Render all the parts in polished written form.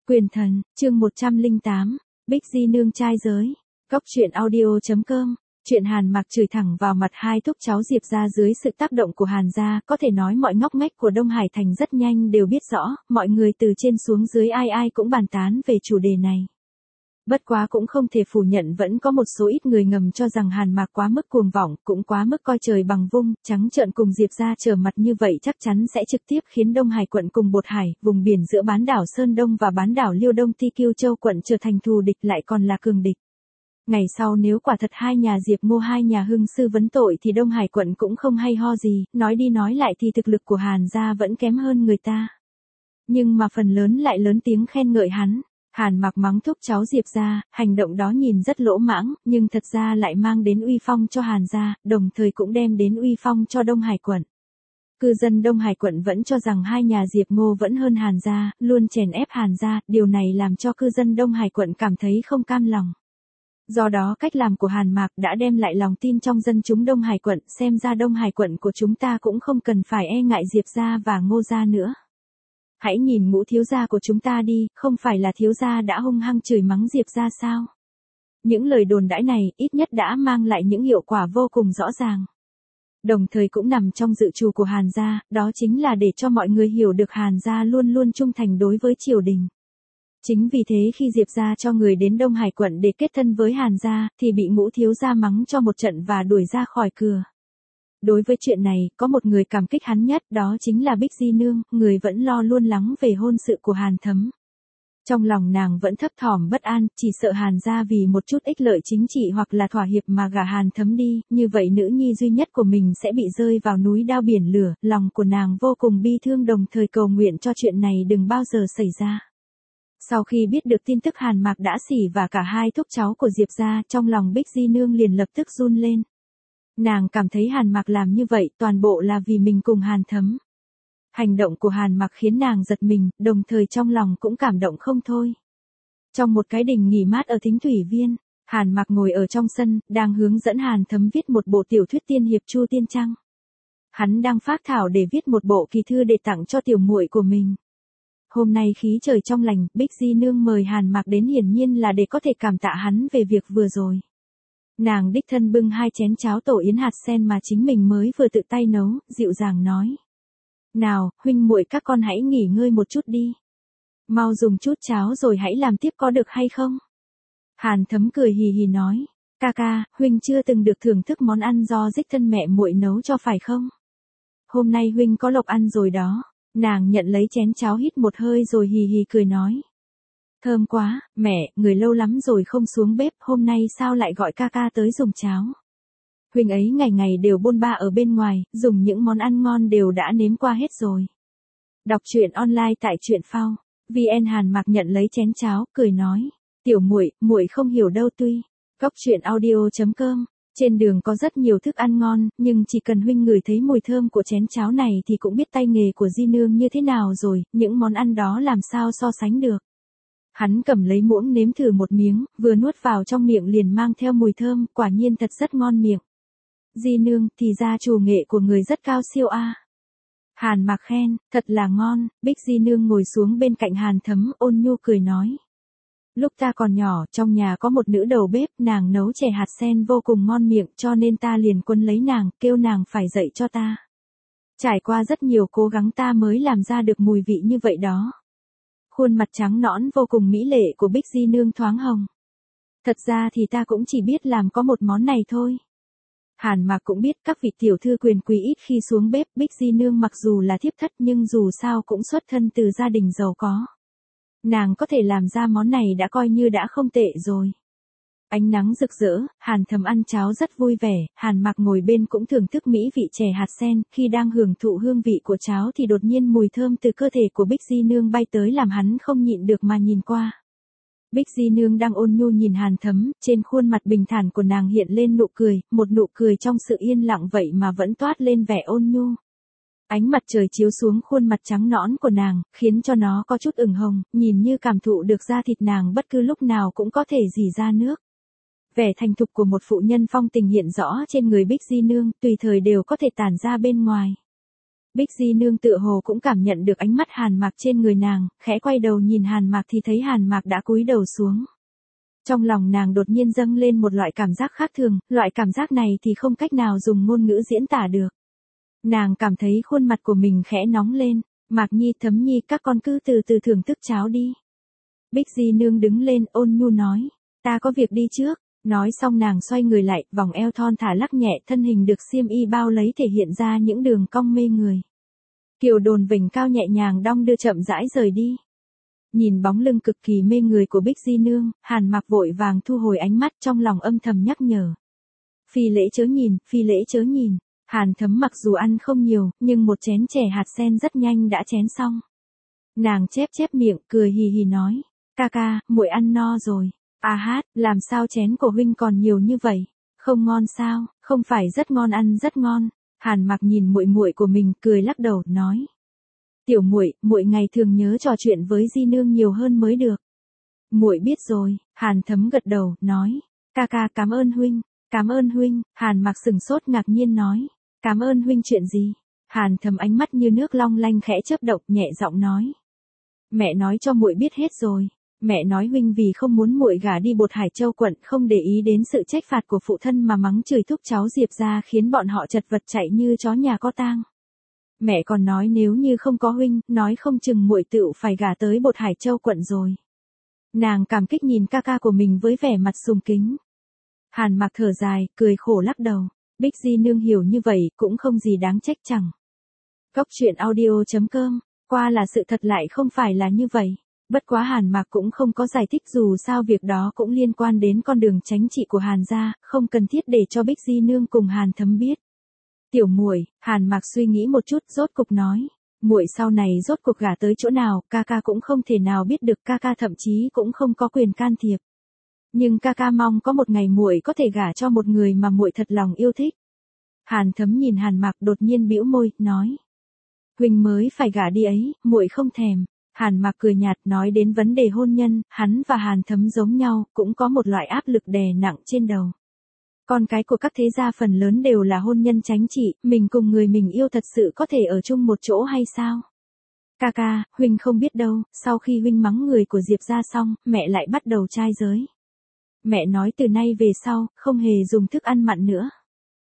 Quyền thần, chương 108, Bích Di nương trai giới. Góc truyện audio.com. Chuyện Hàn Mặc chửi thẳng vào mặt hai thúc cháu Diệp gia dưới sự tác động của Hàn gia, có thể nói mọi ngóc ngách của Đông Hải thành rất nhanh đều biết rõ, mọi người từ trên xuống dưới ai ai cũng bàn tán về chủ đề này. Bất quá cũng không thể phủ nhận vẫn có một số ít người ngầm cho rằng Hàn Mặc quá mức cuồng vọng, cũng quá mức coi trời bằng vung, trắng trợn cùng Diệp gia trở mặt như vậy chắc chắn sẽ trực tiếp khiến Đông Hải quận cùng Bột Hải, vùng biển giữa bán đảo Sơn Đông và bán đảo Liêu Đông Ti Kiêu Châu quận trở thành thù địch lại còn là cường địch. Ngày sau nếu quả thật hai nhà Diệp Ngô hai nhà hưng sư vấn tội thì Đông Hải quận cũng không hay ho gì, nói đi nói lại thì thực lực của Hàn gia vẫn kém hơn người ta. Nhưng mà phần lớn lại lớn tiếng khen ngợi hắn. Hàn Mặc mắng thúc cháu Diệp gia, hành động đó nhìn rất lỗ mãng, nhưng thật ra lại mang đến uy phong cho Hàn gia, đồng thời cũng đem đến uy phong cho Đông Hải quận. Cư dân Đông Hải quận vẫn cho rằng hai nhà Diệp Ngô vẫn hơn Hàn gia, luôn chèn ép Hàn gia, điều này làm cho cư dân Đông Hải quận cảm thấy không cam lòng. Do đó cách làm của Hàn Mặc đã đem lại lòng tin trong dân chúng Đông Hải quận, xem ra Đông Hải quận của chúng ta cũng không cần phải e ngại Diệp gia và Ngô gia nữa. Hãy nhìn Ngũ thiếu gia của chúng ta đi, không phải là thiếu gia đã hung hăng chửi mắng Diệp gia sao? Những lời đồn đãi này ít nhất đã mang lại những hiệu quả vô cùng rõ ràng. Đồng thời cũng nằm trong dự trù của Hàn gia, đó chính là để cho mọi người hiểu được Hàn gia luôn luôn trung thành đối với triều đình. Chính vì thế khi Diệp gia cho người đến Đông Hải quận để kết thân với Hàn gia, thì bị Ngũ thiếu gia mắng cho một trận và đuổi ra khỏi cửa. Đối với chuyện này, có một người cảm kích hắn nhất, đó chính là Bích Di nương, người vẫn lo luôn lắng về hôn sự của Hàn Thấm. Trong lòng nàng vẫn thấp thỏm bất an, chỉ sợ Hàn gia vì một chút ích lợi chính trị hoặc là thỏa hiệp mà gả Hàn Thấm đi, như vậy nữ nhi duy nhất của mình sẽ bị rơi vào núi đao biển lửa, lòng của nàng vô cùng bi thương đồng thời cầu nguyện cho chuyện này đừng bao giờ xảy ra. Sau khi biết được tin tức Hàn Mặc đã xỉ và cả hai thúc cháu của Diệp gia, trong lòng Bích Di nương liền lập tức run lên. Nàng cảm thấy Hàn Mặc làm như vậy toàn bộ là vì mình cùng Hàn Thấm. Hành động của Hàn Mặc khiến nàng giật mình, đồng thời trong lòng cũng cảm động không thôi. Trong một cái đình nghỉ mát ở Thính Thủy Viên, Hàn Mặc ngồi ở trong sân, đang hướng dẫn Hàn Thấm viết một bộ tiểu thuyết tiên hiệp Chu Tiên Trăng. Hắn đang phác thảo để viết một bộ kỳ thư để tặng cho tiểu muội của mình. Hôm nay khí trời trong lành, Bích Di nương mời Hàn Mặc đến hiển nhiên là để có thể cảm tạ hắn về việc vừa rồi. Nàng đích thân bưng hai chén cháo tổ yến hạt sen mà chính mình mới vừa tự tay nấu, dịu dàng nói. Nào, huynh muội các con hãy nghỉ ngơi một chút đi. Mau dùng chút cháo rồi hãy làm tiếp có được hay không? Hàn Thấm cười hì hì nói. Ca ca, huynh chưa từng được thưởng thức món ăn do đích thân mẹ muội nấu cho phải không? Hôm nay huynh có lộc ăn rồi đó. Nàng nhận lấy chén cháo hít một hơi rồi hì hì cười nói. Thơm quá, mẹ, người lâu lắm rồi không xuống bếp, hôm nay sao lại gọi ca ca tới dùng cháo? Huynh ấy ngày ngày đều bôn ba ở bên ngoài, dùng những món ăn ngon đều đã nếm qua hết rồi. Đọc truyện online tại truyện phao. VN Hàn Mặc nhận lấy chén cháo, cười nói. Tiểu muội, muội không hiểu đâu tuy. Góc truyện audio.com. Trên đường có rất nhiều thức ăn ngon, nhưng chỉ cần huynh ngửi thấy mùi thơm của chén cháo này thì cũng biết tay nghề của Di nương như thế nào rồi, những món ăn đó làm sao so sánh được. Hắn cầm lấy muỗng nếm thử một miếng, vừa nuốt vào trong miệng liền mang theo mùi thơm, quả nhiên thật rất ngon miệng. Di nương, thì ra chủ nghệ của người rất cao siêu a. Hàn Mặc khen, thật là ngon. Bích Di nương ngồi xuống bên cạnh Hàn Thấm, ôn nhu cười nói. Lúc ta còn nhỏ, trong nhà có một nữ đầu bếp, nàng nấu chè hạt sen vô cùng ngon miệng, cho nên ta liền quấn lấy nàng, kêu nàng phải dạy cho ta. Trải qua rất nhiều cố gắng ta mới làm ra được mùi vị như vậy đó. Khuôn mặt trắng nõn vô cùng mỹ lệ của Bích Di nương thoáng hồng. Thật ra thì ta cũng chỉ biết làm có một món này thôi. Hàn Mặc cũng biết các vị tiểu thư quyền quý ít khi xuống bếp, Bích Di nương mặc dù là thiếp thất nhưng dù sao cũng xuất thân từ gia đình giàu có. Nàng có thể làm ra món này đã coi như đã không tệ rồi. Ánh nắng rực rỡ, Hàn Thấm ăn cháo rất vui vẻ, Hàn Mặc ngồi bên cũng thưởng thức mỹ vị chè hạt sen, khi đang hưởng thụ hương vị của cháo thì đột nhiên mùi thơm từ cơ thể của Bích Di nương bay tới làm hắn không nhịn được mà nhìn qua. Bích Di nương đang ôn nhu nhìn Hàn Thấm, trên khuôn mặt bình thản của nàng hiện lên nụ cười, một nụ cười trong sự yên lặng vậy mà vẫn toát lên vẻ ôn nhu. Ánh mặt trời chiếu xuống khuôn mặt trắng nõn của nàng, khiến cho nó có chút ửng hồng, nhìn như cảm thụ được da thịt nàng bất cứ lúc nào cũng có thể rỉ ra nước. Vẻ thành thục của một phụ nhân phong tình hiện rõ trên người Bích Di nương, tùy thời đều có thể tản ra bên ngoài. Bích Di Nương tựa hồ cũng cảm nhận được ánh mắt Hàn Mạc trên người nàng, khẽ quay đầu nhìn Hàn Mạc thì thấy Hàn Mạc đã cúi đầu xuống. Trong lòng nàng đột nhiên dâng lên một loại cảm giác khác thường, loại cảm giác này thì không cách nào dùng ngôn ngữ diễn tả được. Nàng cảm thấy khuôn mặt của mình khẽ nóng lên, Mạc Nhi, Thấm Nhi, các con cứ từ từ thưởng thức cháo đi. Bích Di Nương đứng lên ôn nhu nói, ta có việc đi trước. Nói xong nàng xoay người lại, vòng eo thon thả lắc nhẹ, thân hình được xiêm y bao lấy thể hiện ra những đường cong mê người. Kiều đồn vểnh cao nhẹ nhàng đong đưa chậm rãi rời đi. Nhìn bóng lưng cực kỳ mê người của Bích Di Nương, Hàn Mạc vội vàng thu hồi ánh mắt, trong lòng âm thầm nhắc nhở. Phi lễ chớ nhìn, phi lễ chớ nhìn. Hàn Thấm mặc dù ăn không nhiều, nhưng một chén chè hạt sen rất nhanh đã chén xong. Nàng chép chép miệng, cười hì hì nói, ca ca, muội ăn no rồi. À hát, làm sao chén của huynh còn nhiều như vậy? Không ngon sao? Không phải rất ngon, ăn rất ngon. Hàn Mạc nhìn muội muội của mình, cười lắc đầu, nói: "Tiểu muội, muội ngày thường nhớ trò chuyện với Di Nương nhiều hơn mới được." "Muội biết rồi." Hàn Thấm gật đầu, nói: "Ca ca, cảm ơn huynh." "Cảm ơn huynh." Hàn Mạc sừng sốt ngạc nhiên nói: "Cảm ơn huynh chuyện gì?" Hàn Thấm ánh mắt như nước long lanh khẽ chớp động, nhẹ giọng nói: "Mẹ nói cho muội biết hết rồi. Mẹ nói huynh vì không muốn muội gả đi Bột Hải Châu quận, không để ý đến sự trách phạt của phụ thân mà mắng chửi thúc cháu Diệp gia, khiến bọn họ chật vật chạy như chó nhà có tang. Mẹ còn nói nếu như không có huynh, nói không chừng muội tựu phải gả tới Bột Hải Châu quận rồi." Nàng cảm kích nhìn ca ca của mình với vẻ mặt sùng kính. Hàn Mạc thở dài, cười khổ lắc đầu. Bích Di Nương hiểu như vậy, cũng không gì đáng trách chẳng. Cốc truyện audio.com, qua là sự thật lại không phải là như vậy. Bất quá Hàn Mạc cũng không có giải thích, dù sao việc đó cũng liên quan đến con đường chính trị của Hàn gia, không cần thiết để cho Bích Di Nương cùng Hàn Thấm biết. "Tiểu muội." Hàn Mạc suy nghĩ một chút, rốt cục nói: "Muội sau này rốt cuộc gả tới chỗ nào, ca ca cũng không thể nào biết được, ca ca thậm chí cũng không có quyền can thiệp. Nhưng ca ca mong có một ngày muội có thể gả cho một người mà muội thật lòng yêu thích." Hàn Thấm nhìn Hàn Mạc đột nhiên bĩu môi, nói: "Huynh mới phải gả đi ấy, muội không thèm." Hàn Mạc cười nhạt, nói đến vấn đề hôn nhân, hắn và Hàn Thấm giống nhau, cũng có một loại áp lực đè nặng trên đầu. Con cái của các thế gia phần lớn đều là hôn nhân chính trị, mình cùng người mình yêu thật sự có thể ở chung một chỗ hay sao? "Ca ca, huynh không biết đâu, sau khi huynh mắng người của Diệp gia xong, mẹ lại bắt đầu trai giới. Mẹ nói từ nay về sau, không hề dùng thức ăn mặn nữa."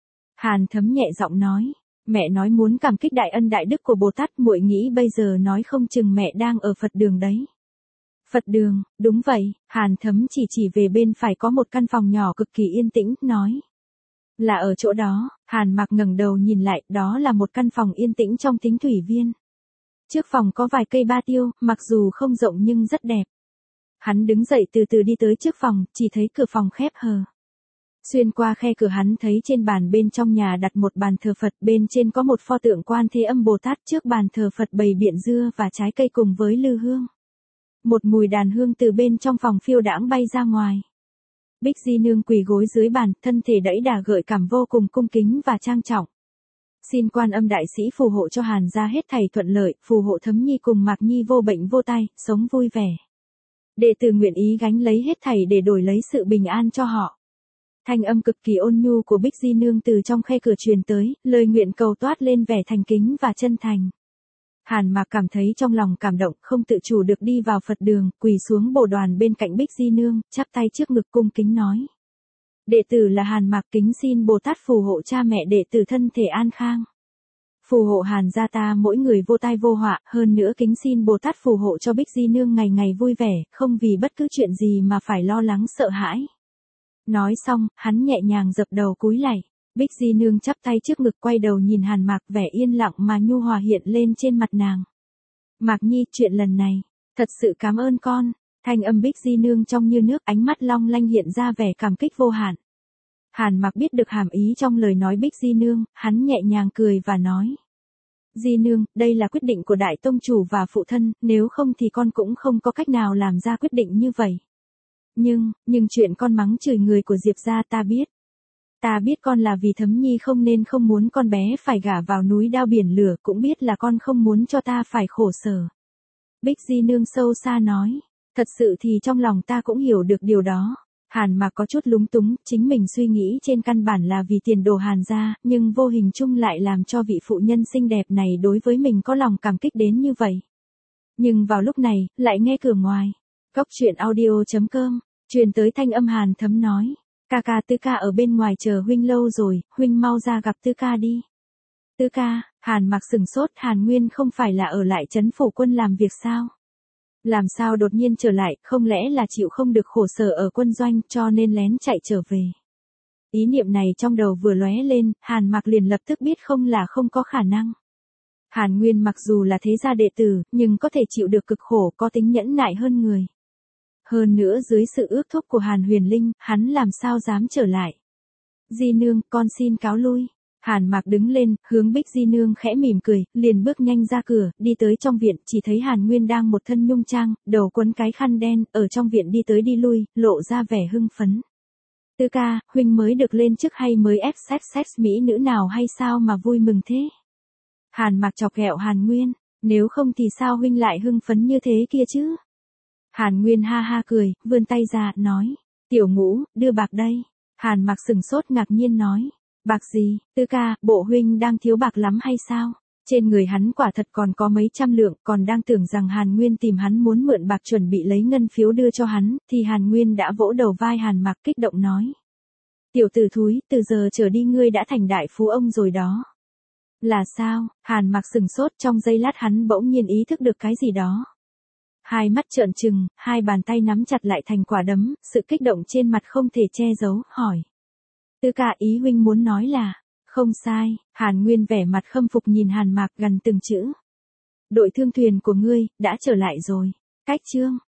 Hàn Thấm nhẹ giọng nói: "Mẹ nói muốn cảm kích đại ân đại đức của Bồ Tát, muội nghĩ bây giờ nói không chừng mẹ đang ở Phật đường đấy." "Phật đường?" "Đúng vậy." Hàn Thấm chỉ về bên phải có một căn phòng nhỏ cực kỳ yên tĩnh, nói: "Là ở chỗ đó." Hàn Mạc ngẩng đầu nhìn lại, đó là một căn phòng yên tĩnh trong Thính Thủy Viên. Trước phòng có vài cây ba tiêu, mặc dù không rộng nhưng rất đẹp. Hắn đứng dậy từ từ đi tới trước phòng, chỉ thấy cửa phòng khép hờ. Xuyên qua khe cửa hắn thấy trên bàn bên trong nhà đặt một bàn thờ Phật, bên trên có một pho tượng Quan Thế Âm Bồ Tát, trước bàn thờ Phật bày biện dưa và trái cây cùng với lư hương. Một mùi đàn hương từ bên trong phòng phiêu đãng bay ra ngoài. Bích Di Nương quỳ gối dưới bàn, thân thể đẫy đà gợi cảm vô cùng cung kính và trang trọng. "Xin Quan Âm đại sĩ phù hộ cho Hàn gia hết thảy thuận lợi, phù hộ Thấm Nhi cùng Mạc Nhi vô bệnh vô tai, sống vui vẻ. Đệ tử nguyện ý gánh lấy hết thảy để đổi lấy sự bình an cho họ." Thanh âm cực kỳ ôn nhu của Bích Di Nương từ trong khe cửa truyền tới, lời nguyện cầu toát lên vẻ thành kính và chân thành. Hàn Mạc cảm thấy trong lòng cảm động, không tự chủ được đi vào Phật đường, quỳ xuống bồ đoàn bên cạnh Bích Di Nương, chắp tay trước ngực cung kính nói: "Đệ tử là Hàn Mạc, kính xin Bồ Tát phù hộ cha mẹ đệ tử thân thể an khang. Phù hộ Hàn gia ta mỗi người vô tai vô họa, hơn nữa kính xin Bồ Tát phù hộ cho Bích Di Nương ngày ngày vui vẻ, không vì bất cứ chuyện gì mà phải lo lắng sợ hãi." Nói xong, hắn nhẹ nhàng dập đầu cúi lạy. Bích Di Nương chắp tay trước ngực quay đầu nhìn Hàn Mạc, vẻ yên lặng mà nhu hòa hiện lên trên mặt nàng. "Mạc Nhi, chuyện lần này, thật sự cảm ơn con." Thanh âm Bích Di Nương trong như nước, ánh mắt long lanh hiện ra vẻ cảm kích vô hạn. Hàn Mạc biết được hàm ý trong lời nói Bích Di Nương, hắn nhẹ nhàng cười và nói: "Di Nương, đây là quyết định của Đại Tông Chủ và phụ thân, nếu không thì con cũng không có cách nào làm ra quyết định như vậy. Nhưng chuyện con mắng chửi người của Diệp gia ta biết. Ta biết con là vì Thấm Nhi không nên không muốn con bé phải gả vào núi đao biển lửa, cũng biết là con không muốn cho ta phải khổ sở." Bích Di Nương sâu xa nói: "Thật sự thì trong lòng ta cũng hiểu được điều đó. Hàn Mạc có chút lúng túng, chính mình suy nghĩ trên căn bản là vì tiền đồ Hàn gia, nhưng vô hình chung lại làm cho vị phụ nhân xinh đẹp này đối với mình có lòng cảm kích đến như vậy. Nhưng vào lúc này, lại nghe cửa ngoài. Cốc truyện audio.com, truyền tới thanh âm Hàn Thấm nói. Ca ca Tư ca ở bên ngoài chờ huynh lâu rồi, huynh mau ra gặp Tư ca đi. Tư ca, Hàn Mạc sửng sốt, Hàn Nguyên không phải là ở lại trấn phủ quân làm việc sao? Làm sao đột nhiên trở lại, không lẽ là chịu không được khổ sở ở quân doanh cho nên lén chạy trở về. Ý niệm này trong đầu vừa lóe lên, Hàn Mạc liền lập tức biết không là không có khả năng. Hàn Nguyên mặc dù là thế gia đệ tử, nhưng có thể chịu được cực khổ, có tính nhẫn nại hơn người. Hơn nữa dưới sự ước thúc của Hàn Huyền Linh, hắn làm sao dám trở lại. Di nương, con xin cáo lui. Hàn Mạc đứng lên, hướng Bích Di nương khẽ mỉm cười, liền bước nhanh ra cửa, đi tới trong viện, chỉ thấy Hàn Nguyên đang một thân nhung trang, đầu quấn cái khăn đen, ở trong viện đi tới đi lui, lộ ra vẻ hưng phấn. Tư ca, huynh mới được lên chức hay mới ép sex mỹ nữ nào hay sao mà vui mừng thế? Hàn Mạc chọc ghẹo Hàn Nguyên, nếu không thì sao huynh lại hưng phấn như thế kia chứ? Hàn Nguyên ha ha cười, vươn tay ra, nói, tiểu Ngũ, đưa bạc đây. Hàn Mạc sừng sốt ngạc nhiên nói, bạc gì, Tư ca, bộ huynh đang thiếu bạc lắm hay sao? Trên người hắn quả thật còn có mấy trăm lượng, còn đang tưởng rằng Hàn Nguyên tìm hắn muốn mượn bạc chuẩn bị lấy ngân phiếu đưa cho hắn, thì Hàn Nguyên đã vỗ đầu vai Hàn Mạc kích động nói. Tiểu tử thúi, từ giờ trở đi ngươi đã thành đại phú ông rồi đó. Là sao? Hàn Mạc sừng sốt, trong giây lát hắn bỗng nhiên ý thức được cái gì đó. Hai mắt trợn trừng, hai bàn tay nắm chặt lại thành quả đấm, sự kích động trên mặt không thể che giấu, hỏi. Tư ca, ý huynh muốn nói là, không sai. Hàn Nguyên vẻ mặt khâm phục nhìn Hàn Mạc gần từng chữ. Đội thương thuyền của ngươi, đã trở lại rồi. Cách chương.